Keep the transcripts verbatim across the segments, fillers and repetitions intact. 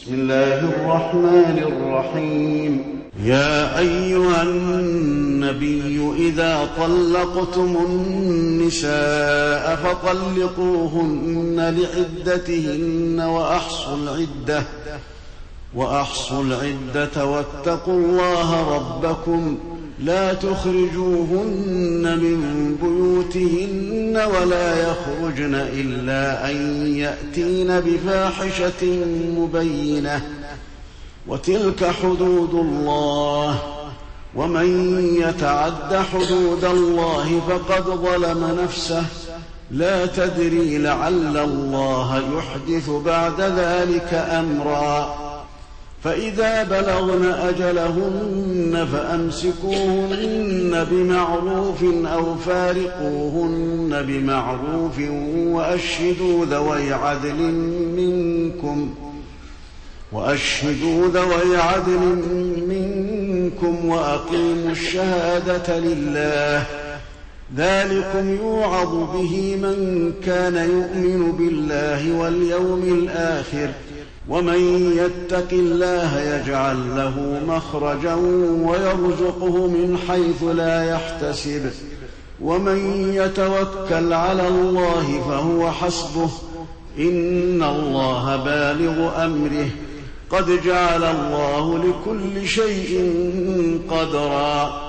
بسم الله الرحمن الرحيم. يا أيها النبي إذا طلقتم النساء فطلقوهن لعدتهن وأحصوا العدة وأحصوا العدة واتقوا الله ربكم لا تخرجوهن من بيوتهن ولا يخرجن إلا أن يأتين بفاحشة مبينة وتلك حدود الله ومن يتعد حدود الله فقد ظلم نفسه لا تدري لعل الله يحدث بعد ذلك أمرا فإذا بلغن أجلهن فأمسكوهن بمعروف أو فارقوهن بمعروف وأشهدوا ذوي عدل منكم وأشهدوا ذوي عدل منكم وأقيموا الشهادة لله ذلكم يوعظ به من كان يؤمن بالله واليوم الآخر ومن يتق الله يجعل له مخرجا ويرزقه من حيث لا يحتسب ومن يتوكل على الله فهو حسبه إن الله بالغ أمره قد جعل الله لكل شيء قدرا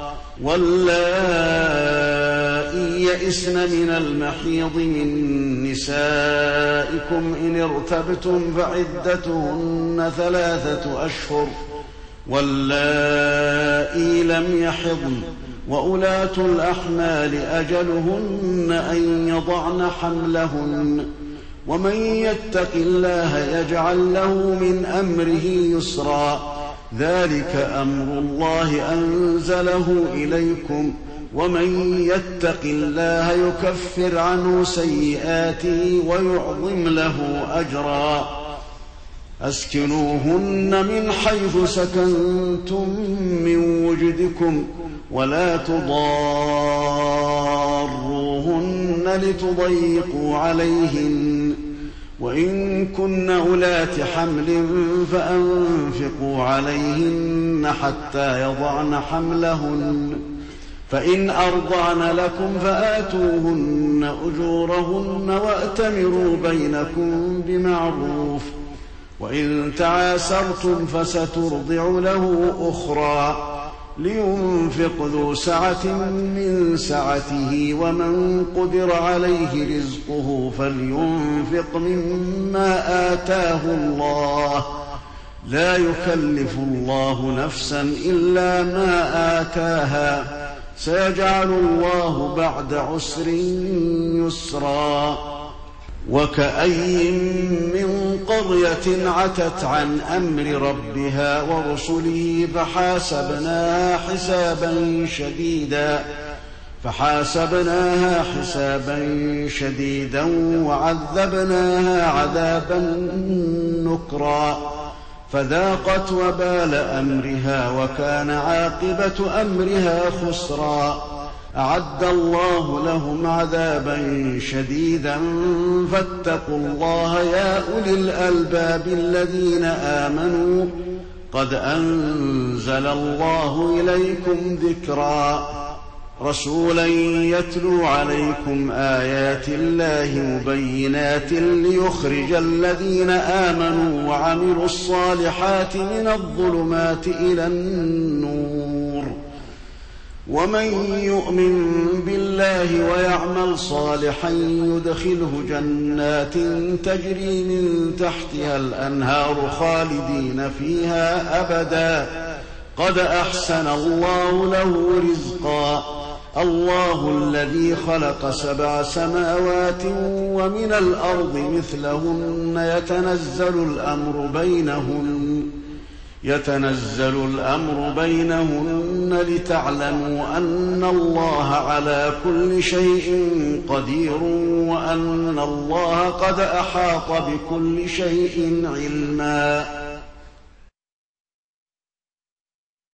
واللائي يئسن من المحيض من نسائكم إن ارتبتم فعدتهن ثلاثة أشهر واللائي لم يحضن وأولاة الأحمال أجلهن أن يضعن حملهن ومن يتق الله يجعل له من أمره يسرا ذلك أمر الله أنزله إليكم ومن يتق الله يكفر عنه سيئاته ويعظم له أجرا أسكنوهن من حيث سكنتم من وجدكم ولا تضاروهن لتضيقوا عليهن وإن كن أولات حمل فأنفقوا عليهن حتى يضعن حملهن فإن أرضعن لكم فآتوهن أجورهن وأتمروا بينكم بمعروف وإن تعاسرتم فسترضع له أخرى لينفق ذو سعة من سعته ومن قدر عليه رزقه فلينفق مما آتاه الله لا يكلف الله نفسا إلا ما آتاها سيجعل الله بعد عسر يسرا وكأي من قرية عتت عن أمر ربها ورسله فحاسبناها حسابا شديدا فحاسبناها حسابا شديدا وعذبناها عذابا نكرا فذاقت وبال أمرها وكان عاقبة أمرها خسرا أعد الله لهم عذابا شديدا فاتقوا الله يا أولي الألباب الذين آمنوا قد أنزل الله إليكم ذكرا رسولا يتلو عليكم آيات الله مبينات ليخرج الذين آمنوا وعملوا الصالحات من الظلمات إلى النور ومن يؤمن بالله ويعمل صالحا يدخله جنات تجري من تحتها الأنهار خالدين فيها أبدا قد أحسن الله له رزقا الله الذي خلق سبع سماوات ومن الأرض مثلهن يتنزل الأمر بينهن يتنزل الأمر بينهن لتعلموا أن الله على كل شيء قدير وأن الله قد أحاط بكل شيء علما